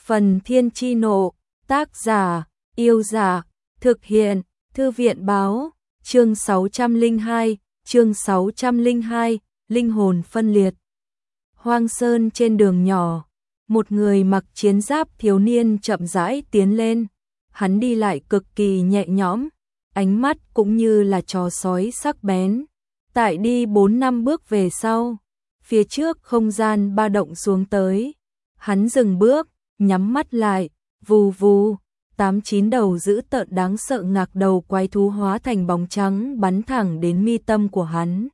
Phần Thiên Chi Nộ, tác giả, Yêu Dạ, thực hiện, Thư viện Báo, chương 602, linh hồn phân liệt. Hoang sơn trên đường nhỏ, một người mặc chiến giáp thiếu niên chậm rãi tiến lên, hắn đi lại cực kỳ nhẹ nhõm, ánh mắt cũng như là trò sói sắc bén. Tại đi 4 năm bước về sau, phía trước không gian ba động xuống tới, hắn dừng bước, nhắm mắt lại, vù vù, 8-9 đầu dữ tợn đáng sợ ngạc đầu quái thú hóa thành bóng trắng bắn thẳng đến mi tâm của hắn.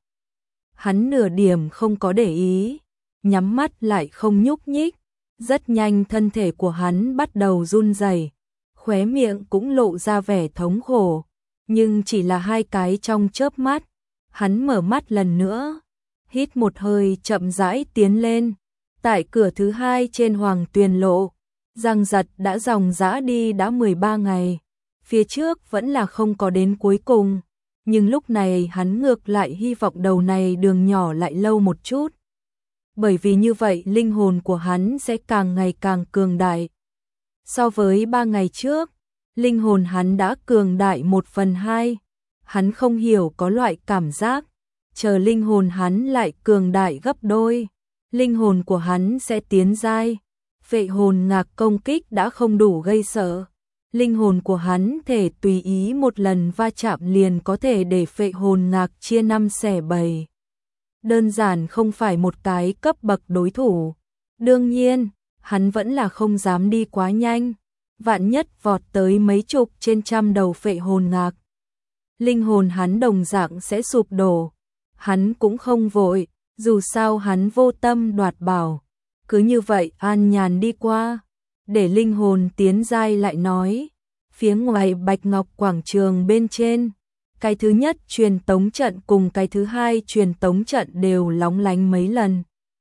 Hắn nửa điểm không có để ý, nhắm mắt lại không nhúc nhích, rất nhanh thân thể của hắn bắt đầu run rẩy, khóe miệng cũng lộ ra vẻ thống khổ, nhưng chỉ là 2 cái trong chớp mắt, hắn mở mắt lần nữa, hít một hơi chậm rãi tiến lên. Tại cửa thứ 2 trên Hoàng Tuyền Lộ, Giang Giật đã dòng dã đi đã 13 ngày, phía trước vẫn là không có đến cuối cùng, nhưng lúc này hắn ngược lại hy vọng đầu này đường nhỏ lại lâu một chút. Bởi vì như vậy linh hồn của hắn sẽ càng ngày càng cường đại. So với 3 ngày trước, linh hồn hắn đã cường đại 1/2, hắn không hiểu có loại cảm giác, chờ linh hồn hắn lại cường đại gấp đôi, linh hồn của hắn sẽ tiến giai. Phệ hồn ngạc công kích đã không đủ gây sợ, linh hồn của hắn thể tùy ý một lần va chạm liền có thể để phệ hồn ngạc chia 5 xẻ 7. Đơn giản không phải một cái cấp bậc đối thủ. Đương nhiên, hắn vẫn là không dám đi quá nhanh, vạn nhất vọt tới mấy chục trên trăm đầu phệ hồn ngạc. Linh hồn hắn đồng dạng sẽ sụp đổ, hắn cũng không vội, dù sao hắn vô tâm đoạt bảo. Cứ như vậy an nhàn đi qua, để linh hồn tiến giai lại nói. Phía ngoài Bạch Ngọc quảng trường bên trên, cái thứ nhất truyền tống trận cùng cái thứ 2 truyền tống trận đều lóng lánh mấy lần.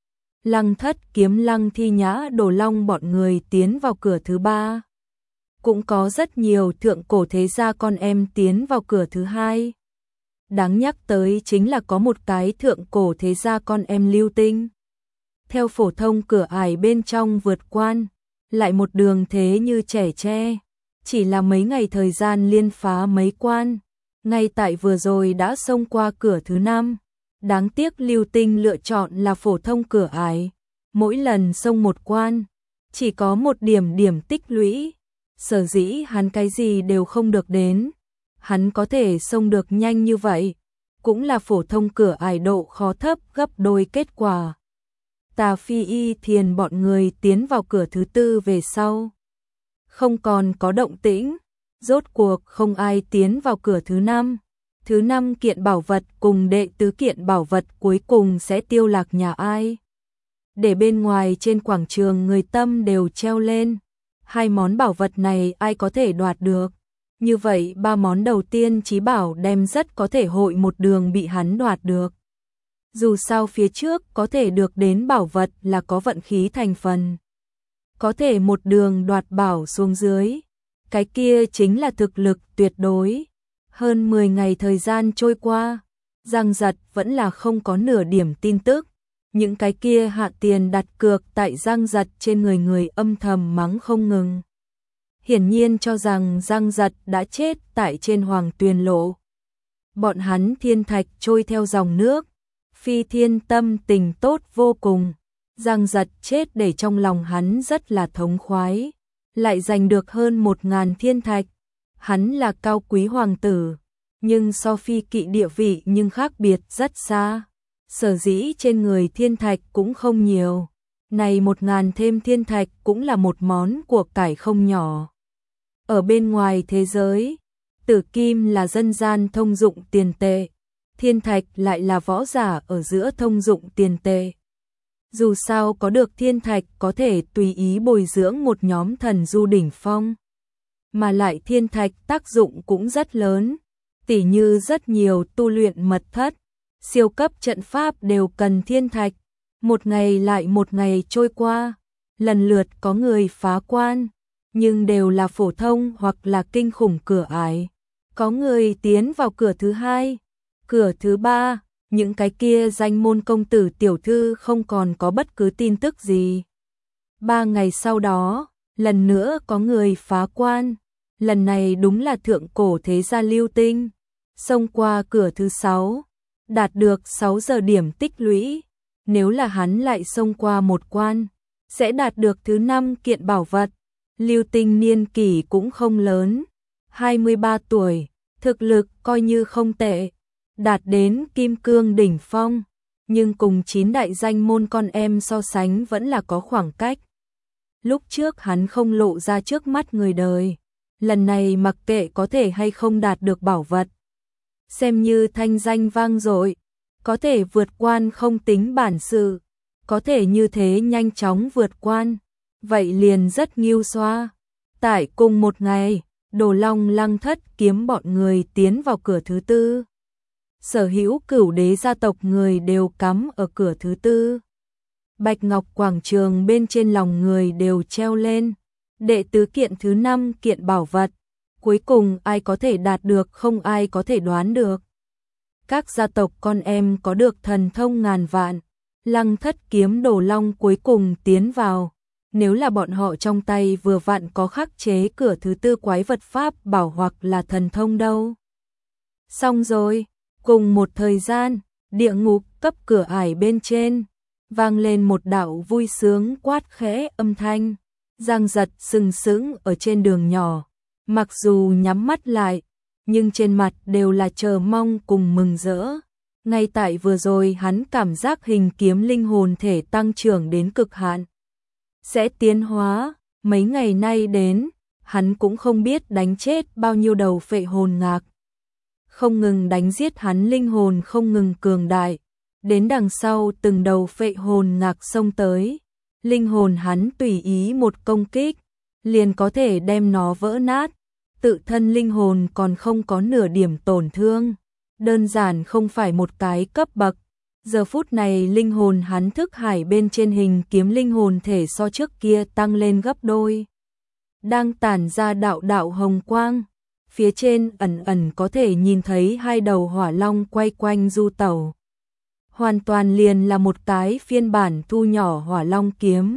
Lăng Thất Kiếm Lăng Thi Nhã Đồ Long bọn người tiến vào cửa thứ 3. Cũng có rất nhiều thượng cổ thế gia con em tiến vào cửa thứ 2. Đáng nhắc tới chính là có một cái thượng cổ thế gia con em Lưu Tinh. Theo phổ thông cửa ải bên trong vượt quan, lại một đường thế như trẻ tre, chỉ là mấy ngày thời gian liên phá mấy quan, ngay tại vừa rồi đã xông qua cửa thứ 5. Đáng tiếc Lưu Tinh lựa chọn là phổ thông cửa ải, mỗi lần xông một quan, chỉ có một điểm tích lũy, sở dĩ hắn cái gì đều không được đến, hắn có thể xông được nhanh như vậy, cũng là phổ thông cửa ải độ khó thấp gấp đôi kết quả. Tà Phi Y Thiền bọn người tiến vào cửa thứ 4 về sau, không còn có động tĩnh, rốt cuộc không ai tiến vào cửa thứ 5. Thứ 5 kiện bảo vật cùng đệ tứ kiện bảo vật cuối cùng sẽ tiêu lạc nhà ai. Để bên ngoài trên quảng trường người tâm đều treo lên, 2 món bảo vật này ai có thể đoạt được. Như vậy 3 món đầu tiên chí bảo đem rất có thể hội một đường bị hắn đoạt được. Dù sao phía trước có thể được đến bảo vật là có vận khí thành phần. Có thể một đường đoạt bảo xuống dưới, cái kia chính là thực lực tuyệt đối. Hơn 10 ngày thời gian trôi qua, Giang Giật vẫn là không có nửa điểm tin tức. Những cái kia hạ tiền đặt cược tại Giang Giật trên người âm thầm mắng không ngừng. Hiển nhiên cho rằng Giang Giật đã chết tại trên Hoàng Tuyền Lộ. Bọn hắn thiên thạch trôi theo dòng nước, Phi Thiên tâm tình tốt vô cùng. Giang Giật chết để trong lòng hắn rất là thống khoái, lại giành được hơn 1000 thiên thạch. Hắn là cao quý hoàng tử, nhưng so Phi Kỵ địa vị nhưng khác biệt rất xa. Sở dĩ trên người thiên thạch cũng không nhiều, này 1000 thêm thiên thạch cũng là một món của cải không nhỏ. Ở bên ngoài thế giới, tử kim là dân gian thông dụng tiền tệ, thiên thạch lại là võ giả ở giữa thông dụng tiền tệ. Dù sao có được thiên thạch có thể tùy ý bồi dưỡng một nhóm thần du đỉnh phong. Mà lại thiên thạch tác dụng cũng rất lớn, tỉ như rất nhiều tu luyện mật thất, siêu cấp trận pháp đều cần thiên thạch. Một ngày lại một ngày trôi qua, lần lượt có người phá quan, nhưng đều là phổ thông hoặc là kinh khủng cửa ải. Có người tiến vào cửa thứ 2, cửa thứ 3, những cái kia danh môn công tử tiểu thư không còn có bất cứ tin tức gì. 3 ngày sau đó, lần nữa có người phá quan, lần này đúng là thượng cổ thế gia Lưu Tinh, xông qua cửa thứ 6, đạt được 6 giờ điểm tích lũy, nếu là hắn lại xông qua một quan, sẽ đạt được thứ 5 kiện bảo vật. Lưu Tinh niên kỷ cũng không lớn, 23 tuổi, thực lực coi như không tệ, đạt đến kim cương đỉnh phong, nhưng cùng 9 đại danh môn con em so sánh vẫn là có khoảng cách. Lúc trước hắn không lộ ra trước mắt người đời, lần này mặc kệ có thể hay không đạt được bảo vật, xem như thanh danh vang dội, có thể vượt quan không tính bản sự, có thể như thế nhanh chóng vượt quan, vậy liền rất nghiêu xoa. Tại cùng một ngày, Đồ Long Lăng Thất kiếm bọn người tiến vào cửa thứ 4. Sở hữu cửu đế gia tộc người đều cắm ở cửa thứ 4. Bạch Ngọc quảng trường bên trên lòng người đều treo lên, đệ tứ kiện thứ 5 kiện bảo vật, cuối cùng ai có thể đạt được không ai có thể đoán được. Các gia tộc con em có được thần thông ngàn vạn, Lăng Thất kiếm Đồ Long cuối cùng tiến vào, nếu là bọn họ trong tay vừa vặn có khắc chế cửa thứ 4 quái vật pháp bảo hoặc là thần thông đâu. Xong rồi, cùng một thời gian, địa ngục cấp cửa ải bên trên, vang lên một đạo vui sướng quát khẽ âm thanh, Giang Giật sừng sững ở trên đường nhỏ, mặc dù nhắm mắt lại, nhưng trên mặt đều là chờ mong cùng mừng rỡ. Ngay tại vừa rồi hắn cảm giác hình kiếm linh hồn thể tăng trưởng đến cực hạn, sẽ tiến hóa, mấy ngày nay đến, hắn cũng không biết đánh chết bao nhiêu đầu phệ hồn ngạc. Không ngừng đánh giết hắn linh hồn không ngừng cường đại, đến đằng sau từng đầu phệ hồn ngạc xông tới, linh hồn hắn tùy ý một công kích, liền có thể đem nó vỡ nát, tự thân linh hồn còn không có nửa điểm tổn thương, đơn giản không phải một cái cấp bậc. Giờ phút này linh hồn hắn thức hải bên trên hình kiếm linh hồn thể so trước kia tăng lên gấp đôi, đang tản ra đạo đạo hồng quang, phía trên ẩn ẩn có thể nhìn thấy 2 đầu hỏa long quay quanh du tẩu. Hoàn toàn liền là một cái phiên bản thu nhỏ hỏa long kiếm.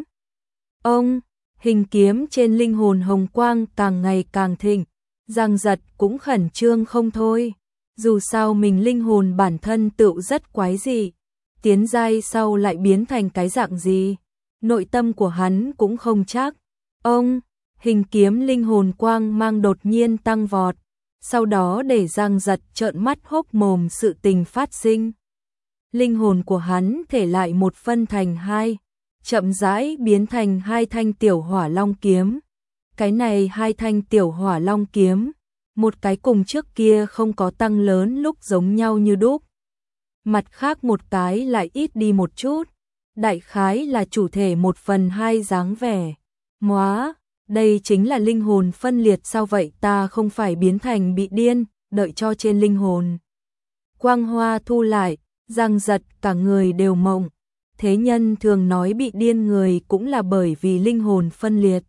Ông, hình kiếm trên linh hồn hồng quang càng ngày càng thịnh, Giang Giật cũng khẩn trương không thôi, dù sao mình linh hồn bản thân tựu rất quái dị, tiến giai sau lại biến thành cái dạng gì, nội tâm của hắn cũng không chắc. Ông, hình kiếm linh hồn quang mang đột nhiên tăng vọt, sau đó để Giang Giật trợn mắt hốc mồm sự tình phát sinh. Linh hồn của hắn thể lại một phân thành 2, chậm rãi biến thành 2 thanh tiểu hỏa long kiếm. Cái này 2 thanh tiểu hỏa long kiếm, một cái cùng trước kia không có tăng lớn lúc giống nhau như đúc, mặt khác một cái lại ít đi một chút, đại khái là chủ thể 1/2 dáng vẻ. Móa, đây chính là linh hồn phân liệt sao vậy, ta không phải biến thành bị điên, đợi cho trên linh hồn quang hoa thu lại, Giang Giật cả người đều mộng. Thế nhân thường nói bị điên người cũng là bởi vì linh hồn phân liệt.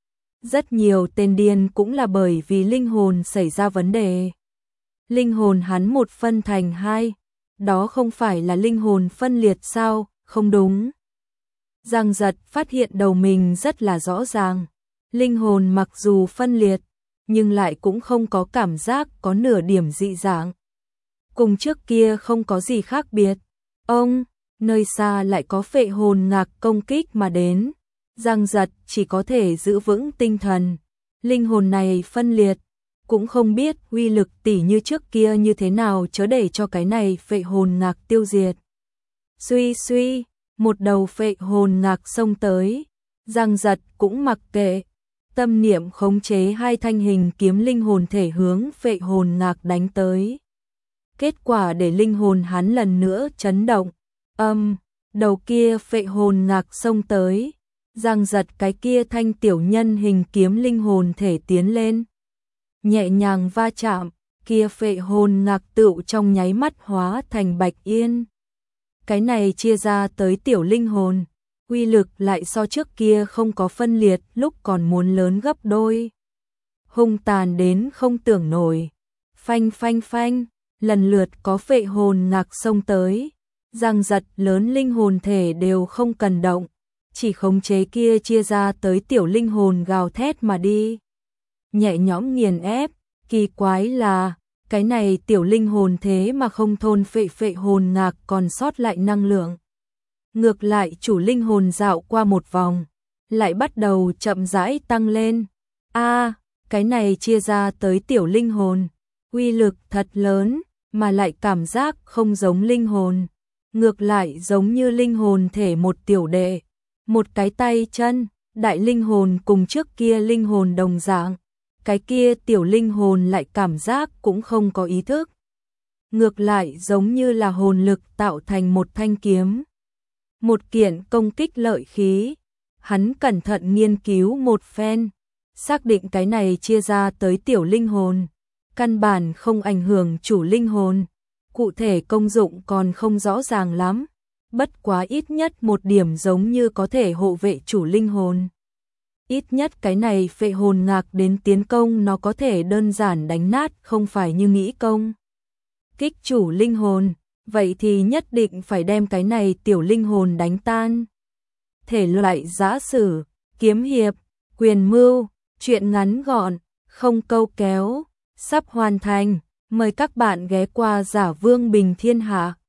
Rất nhiều tên điên cũng là bởi vì linh hồn xảy ra vấn đề. Linh hồn hắn một phân thành 2, đó không phải là linh hồn phân liệt sao, không đúng. Giang Giật phát hiện đầu mình rất là rõ ràng. Linh hồn mặc dù phân liệt, nhưng lại cũng không có cảm giác có nửa điểm dị dạng. Cùng trước kia không có gì khác biệt. Ông, nơi xa lại có phệ hồn ngạc công kích mà đến. Giang Giật chỉ có thể giữ vững tinh thần. Linh hồn này phân liệt, cũng không biết uy lực tỉ như trước kia như thế nào chớ để cho cái này phệ hồn ngạc tiêu diệt. Suy suy, một đầu phệ hồn ngạc xông tới. Giang Giật cũng mặc kệ, tâm niệm khống chế 2 thanh hình kiếm linh hồn thể hướng phệ hồn ngạc đánh tới. Kết quả để linh hồn hắn lần nữa chấn động. Đầu kia phệ hồn ngạc xông tới. Giang Giật cái kia thanh tiểu nhân hình kiếm linh hồn thể tiến lên. Nhẹ nhàng va chạm, kia phệ hồn ngạc tựu trong nháy mắt hóa thành bạch yên. Cái này chia ra tới tiểu linh hồn, uy lực lại so trước kia không có phân liệt lúc còn muốn lớn gấp đôi. Hung tàn đến không tưởng nổi. Phanh phanh phanh, lần lượt có phệ hồn ngạc xông tới. Giang Giật lớn linh hồn thể đều không cần động, chỉ khống chế kia chia ra tới tiểu linh hồn gào thét mà đi. Nhẹ nhõm nghiền ép, kỳ quái là, cái này tiểu linh hồn thế mà không thôn phệ hồn ngạc còn sót lại năng lượng. Ngược lại chủ linh hồn dạo qua một vòng, lại bắt đầu chậm rãi tăng lên. Cái này chia ra tới tiểu linh hồn, uy lực thật lớn, mà lại cảm giác không giống linh hồn. Ngược lại giống như linh hồn thể một tiểu đệ, một cái tay chân, đại linh hồn cùng trước kia linh hồn đồng dạng. Cái kia tiểu linh hồn lại cảm giác cũng không có ý thức. Ngược lại giống như là hồn lực tạo thành một thanh kiếm. Một kiện công kích lợi khí. Hắn cẩn thận nghiên cứu một phen, xác định cái này chia ra tới tiểu linh hồn, căn bản không ảnh hưởng chủ linh hồn. Cụ thể công dụng còn không rõ ràng lắm, bất quá ít nhất một điểm giống như có thể hộ vệ chủ linh hồn. Ít nhất cái này phệ hồn ngạc đến tiến công nó có thể đơn giản đánh nát, không phải như nghĩ công kích chủ linh hồn, vậy thì nhất định phải đem cái này tiểu linh hồn đánh tan. Thể loại giã sử, kiếm hiệp, quyền mưu, truyện ngắn gọn, không câu kéo, sắp hoàn thành, mời các bạn ghé qua Giả Vương Bình Thiên Hạ.